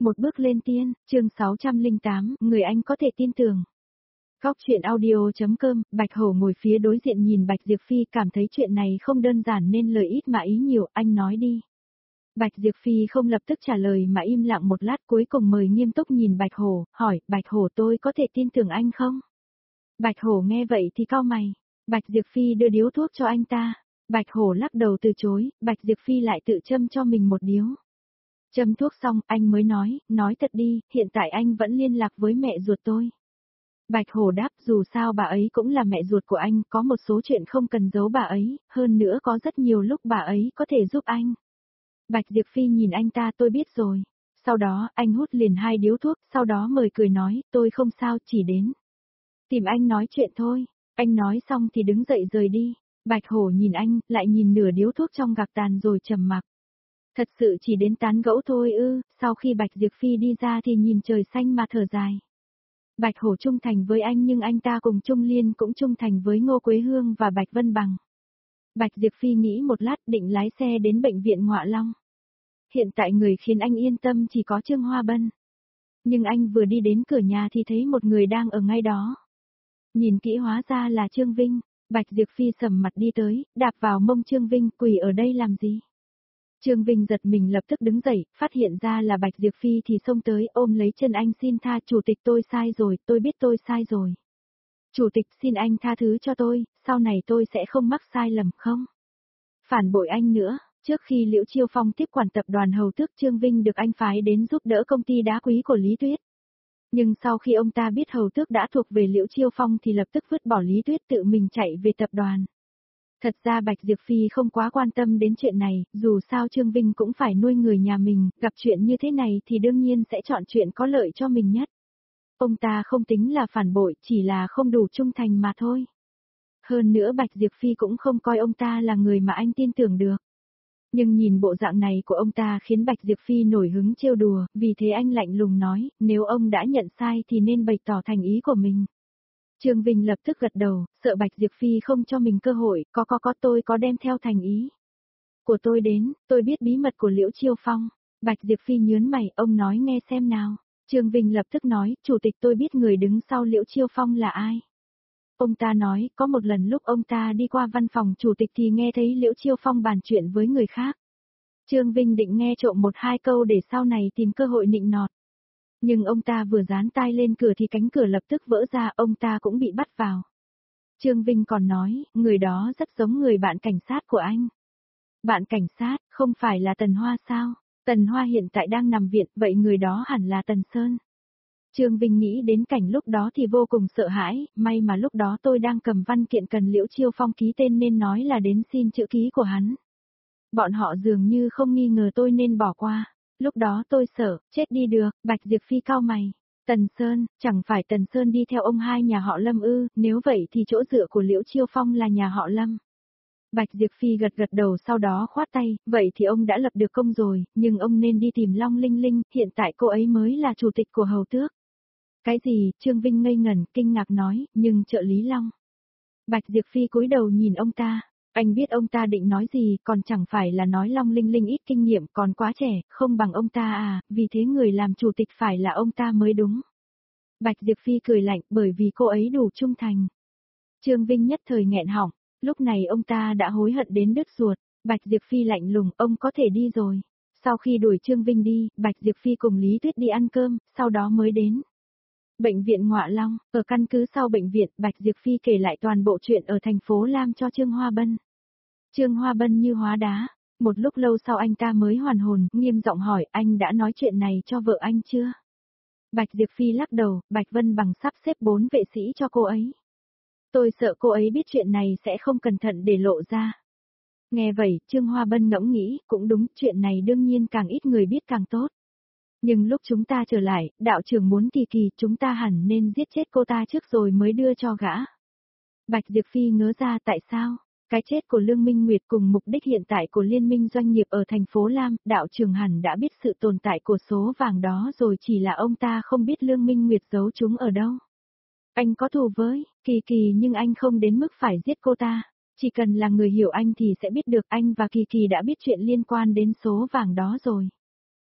Một bước lên tiên, chương 608, người anh có thể tin tưởng. Góc chuyện audio.com, Bạch Hổ ngồi phía đối diện nhìn Bạch Diệp Phi cảm thấy chuyện này không đơn giản nên lời ít mà ý nhiều, anh nói đi. Bạch Diệp Phi không lập tức trả lời mà im lặng một lát cuối cùng mời nghiêm túc nhìn Bạch Hổ, hỏi, Bạch Hổ tôi có thể tin tưởng anh không? Bạch Hổ nghe vậy thì cau mày. Bạch Diệp Phi đưa điếu thuốc cho anh ta. Bạch Hổ lắc đầu từ chối, Bạch Diệp Phi lại tự châm cho mình một điếu. Châm thuốc xong, anh mới nói thật đi, hiện tại anh vẫn liên lạc với mẹ ruột tôi. Bạch Hổ đáp, dù sao bà ấy cũng là mẹ ruột của anh, có một số chuyện không cần giấu bà ấy, hơn nữa có rất nhiều lúc bà ấy có thể giúp anh. Bạch Diệp Phi nhìn anh ta, tôi biết rồi. Sau đó, anh hút liền 2 điếu thuốc, sau đó mời cười nói, tôi không sao, chỉ đến tìm anh nói chuyện thôi. Anh nói xong thì đứng dậy rời đi. Bạch Hổ nhìn anh, lại nhìn nửa điếu thuốc trong gạc tàn rồi trầm mặc. Thật sự chỉ đến tán gẫu thôi ư? Sau khi Bạch Diệp Phi đi ra thì nhìn trời xanh mà thở dài. Bạch Hổ trung thành với anh nhưng anh ta cùng Trung Liên cũng trung thành với Ngô Quế Hương và Bạch Vân Bằng. Bạch Diệp Phi nghĩ một lát định lái xe đến bệnh viện Ngọa Long. Hiện tại người khiến anh yên tâm chỉ có Trương Hoa Bân. Nhưng anh vừa đi đến cửa nhà thì thấy một người đang ở ngay đó. Nhìn kỹ hóa ra là Trương Vinh. Bạch Diệp Phi sầm mặt đi tới, đạp vào mông Trương Vinh, quỳ ở đây làm gì? Trương Vinh giật mình lập tức đứng dậy, phát hiện ra là Bạch Diệp Phi thì xông tới ôm lấy chân anh, xin tha, chủ tịch tôi sai rồi, tôi biết tôi sai rồi. Chủ tịch xin anh tha thứ cho tôi, sau này tôi sẽ không mắc sai lầm không? Phản bội anh nữa, trước khi Liễu Chiêu Phong tiếp quản tập đoàn Hầu Tước, Trương Vinh được anh phái đến giúp đỡ công ty đá quý của Lý Tuyết. Nhưng sau khi ông ta biết Hầu Tước đã thuộc về Liễu Chiêu Phong thì lập tức vứt bỏ Lý Tuyết tự mình chạy về tập đoàn. Thật ra Bạch Diệp Phi không quá quan tâm đến chuyện này, dù sao Trương Vinh cũng phải nuôi người nhà mình, gặp chuyện như thế này thì đương nhiên sẽ chọn chuyện có lợi cho mình nhất. Ông ta không tính là phản bội, chỉ là không đủ trung thành mà thôi. Hơn nữa Bạch Diệp Phi cũng không coi ông ta là người mà anh tin tưởng được. Nhưng nhìn bộ dạng này của ông ta khiến Bạch Diệp Phi nổi hứng trêu đùa, vì thế anh lạnh lùng nói, nếu ông đã nhận sai thì nên bày tỏ thành ý của mình. Trương Vinh lập tức gật đầu, sợ Bạch Diệp Phi không cho mình cơ hội, tôi có đem theo thành ý của tôi đến, tôi biết bí mật của Liễu Chiêu Phong. Bạch Diệp Phi nhớn mày, ông nói nghe xem nào. Trương Vinh lập tức nói, chủ tịch tôi biết người đứng sau Liễu Chiêu Phong là ai. Ông ta nói, có một lần lúc ông ta đi qua văn phòng chủ tịch thì nghe thấy Liễu Chiêu Phong bàn chuyện với người khác. Trương Vinh định nghe trộm 1-2 câu để sau này tìm cơ hội nịnh nọt. Nhưng ông ta vừa dán tai lên cửa thì cánh cửa lập tức vỡ ra, ông ta cũng bị bắt vào. Trương Vinh còn nói, người đó rất giống người bạn cảnh sát của anh. Bạn cảnh sát, không phải là Tần Hoa sao? Tần Hoa hiện tại đang nằm viện, vậy người đó hẳn là Tần Sơn. Trương Vinh nghĩ đến cảnh lúc đó thì vô cùng sợ hãi, may mà lúc đó tôi đang cầm văn kiện cần Liễu Chiêu Phong ký tên nên nói là đến xin chữ ký của hắn. Bọn họ dường như không nghi ngờ tôi nên bỏ qua. Lúc đó tôi sợ, chết đi được, Bạch Diệp Phi cau mày. Tần Sơn, chẳng phải Tần Sơn đi theo ông hai nhà họ Lâm ư, nếu vậy thì chỗ dựa của Liễu Chiêu Phong là nhà họ Lâm. Bạch Diệp Phi gật đầu sau đó khoát tay, vậy thì ông đã lập được công rồi, nhưng ông nên đi tìm Long Linh Linh, hiện tại cô ấy mới là chủ tịch của Hầu Tước. Cái gì, Trương Vinh ngây ngẩn, kinh ngạc nói, nhưng trợ lý Long. Bạch Diệp Phi cúi đầu nhìn ông ta. Anh biết ông ta định nói gì, còn chẳng phải là nói Long Linh Linh ít kinh nghiệm, còn quá trẻ, không bằng ông ta à, vì thế người làm chủ tịch phải là ông ta mới đúng. Bạch Diệp Phi cười lạnh, bởi vì cô ấy đủ trung thành. Trương Vinh nhất thời nghẹn họng, lúc này ông ta đã hối hận đến đứt ruột. Bạch Diệp Phi lạnh lùng, ông có thể đi rồi. Sau khi đuổi Trương Vinh đi, Bạch Diệp Phi cùng Lý Tuyết đi ăn cơm, sau đó mới đến bệnh viện Ngọa Long. Ở căn cứ sau bệnh viện, Bạch Diệp Phi kể lại toàn bộ chuyện ở thành phố Lam cho Trương Hoa Bân. Trương Hoa Bân như hóa đá. Một lúc lâu sau anh ta mới hoàn hồn, nghiêm giọng hỏi, anh đã nói chuyện này cho vợ anh chưa? Bạch Diệp Phi lắc đầu, Bạch Vân Bằng sắp xếp 4 vệ sĩ cho cô ấy. Tôi sợ cô ấy biết chuyện này sẽ không cẩn thận để lộ ra. Nghe vậy, Trương Hoa Bân ngẫm nghĩ, cũng đúng, chuyện này đương nhiên càng ít người biết càng tốt. Nhưng lúc chúng ta trở lại, đạo trưởng muốn Kỳ Kỳ, chúng ta hẳn nên giết chết cô ta trước rồi mới đưa cho gã. Bạch Diệp Phi ngớ ra tại sao? Cái chết của Lương Minh Nguyệt cùng mục đích hiện tại của liên minh doanh nghiệp ở thành phố Lam, đạo trưởng hẳn đã biết sự tồn tại của số vàng đó rồi, chỉ là ông ta không biết Lương Minh Nguyệt giấu chúng ở đâu. Anh có thù với Kỳ Kỳ nhưng anh không đến mức phải giết cô ta. Chỉ cần là người hiểu anh thì sẽ biết được anh và Kỳ Kỳ đã biết chuyện liên quan đến số vàng đó rồi.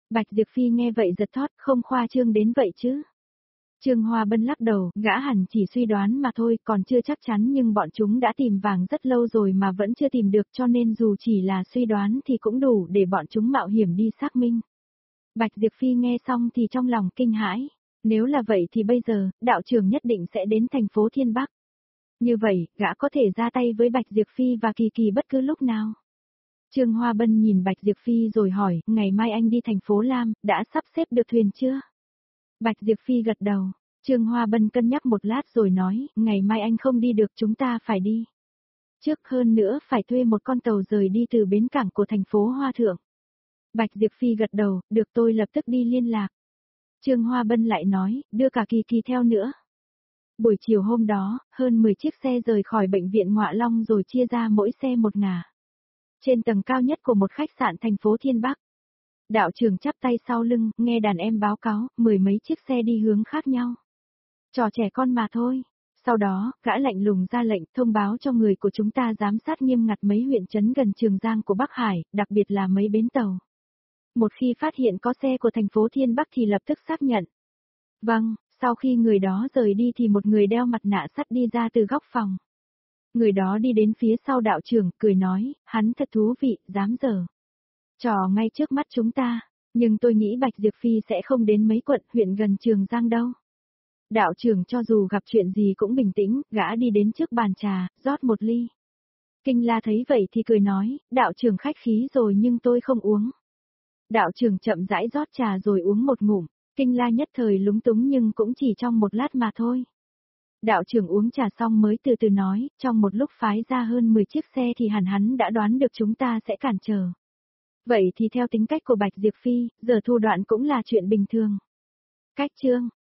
Bạch Diệp Phi nghe vậy giật thót, không khoa trương đến vậy chứ. Trương Hoa Bân lắc đầu, gã hẳn chỉ suy đoán mà thôi, còn chưa chắc chắn, nhưng bọn chúng đã tìm vàng rất lâu rồi mà vẫn chưa tìm được, cho nên dù chỉ là suy đoán thì cũng đủ để bọn chúng mạo hiểm đi xác minh. Bạch Diệp Phi nghe xong thì trong lòng kinh hãi. Nếu là vậy thì bây giờ, đạo trưởng nhất định sẽ đến thành phố Thiên Bắc. Như vậy, gã có thể ra tay với Bạch Diệp Phi và Kỳ Kỳ bất cứ lúc nào. Trương Hoa Bân nhìn Bạch Diệp Phi rồi hỏi, ngày mai anh đi thành phố Lam, đã sắp xếp được thuyền chưa? Bạch Diệp Phi gật đầu. Trương Hoa Bân cân nhắc một lát rồi nói, ngày mai anh không đi được, chúng ta phải đi. Trước hơn nữa phải thuê một con tàu rời đi từ bến cảng của thành phố Hoa Thượng. Bạch Diệp Phi gật đầu, được, tôi lập tức đi liên lạc. Trương Hoa Bân lại nói, đưa cả Kỳ Kỳ theo nữa. Buổi chiều hôm đó, hơn 10 chiếc xe rời khỏi bệnh viện Ngọa Long rồi chia ra mỗi xe một ngả. Trên tầng cao nhất của một khách sạn thành phố Thiên Bắc. Đạo trưởng chắp tay sau lưng, nghe đàn em báo cáo, 10 mấy chiếc xe đi hướng khác nhau. Trò trẻ con mà thôi. Sau đó, gã lạnh lùng ra lệnh thông báo cho người của chúng ta giám sát nghiêm ngặt mấy huyện trấn gần Trường Giang của Bắc Hải, đặc biệt là mấy bến tàu. Một khi phát hiện có xe của thành phố Thiên Bắc thì lập tức xác nhận. Vâng, sau khi người đó rời đi thì một người đeo mặt nạ sắt đi ra từ góc phòng. Người đó đi đến phía sau đạo trưởng, cười nói, hắn thật thú vị, dám dở trò ngay trước mắt chúng ta, nhưng tôi nghĩ Bạch Diệp Phi sẽ không đến mấy quận huyện gần Trường Giang đâu. Đạo trưởng cho dù gặp chuyện gì cũng bình tĩnh, gã đi đến trước bàn trà, rót một ly. Kinh La thấy vậy thì cười nói, đạo trưởng khách khí rồi nhưng tôi không uống. Đạo trưởng chậm rãi rót trà rồi uống một ngụm, Kinh La nhất thời lúng túng nhưng cũng chỉ trong một lát mà thôi. Đạo trưởng uống trà xong mới từ từ nói, trong một lúc phái ra hơn 10 chiếc xe thì hẳn hắn đã đoán được chúng ta sẽ cản trở. Vậy thì theo tính cách của Bạch Diệp Phi, giờ thủ đoạn cũng là chuyện bình thường. Cách chương